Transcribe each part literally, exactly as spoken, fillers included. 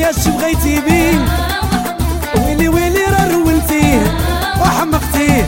خويا اش بغيتي بيه، ويلي ويلي راه رولتيه وحمقتيه.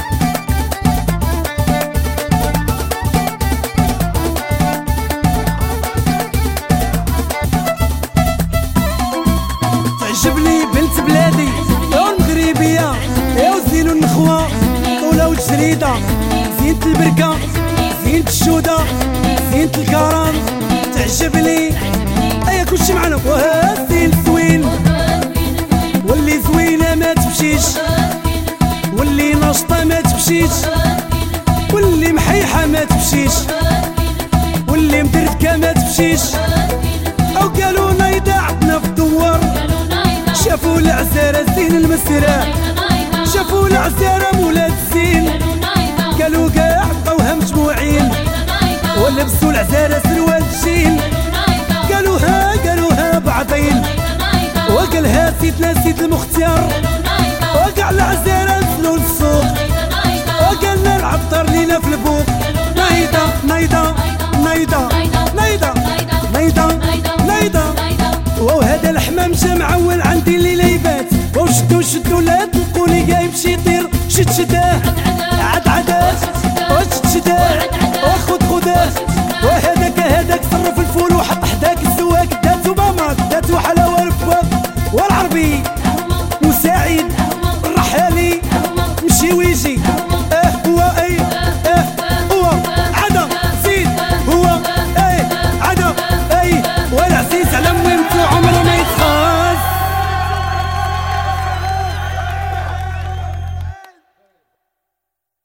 تعجبني بنت بلادي المغربية يا وزينو النخوة ولا وجريدة، زينة البركة زينة الشودة زينة الكرم. تعجبني ايا كلشي معنا وها زين زوين، واللي زوينة ما تمشيش، واللي ناشطة ما تمشيش، واللي محيحة ما تمشيش، واللي مدركة ما تمشيش. او قالوا نايضة عندنا في الدوار، شافوا العزارة زين المسرح، شافوا العزارة مولات الزين، قالوا كاع بقاوها مجموعين ولبسوا العزارة سروال الجين. قالوا ها قالوا ها بعضين، وقالها سيدنا سيد المختار، وقع العزارة نزلوا للسوق، وقالنا العطار لينا في البوق. نايضة نايضة نايضة نايضة نايضة نايضة. وهذا الحمام جا معول عندي الليلة يبات، وشدو شدو لا تلقوني جايب شي طير، شد شداه عد عداه وشد شداه وخد خداه. وهذاك هذاك صرف الفول وحط حداك الزواك، داتو ماما داتو حلاوة البواب والعربي مساعد الرحالي مشي ويجي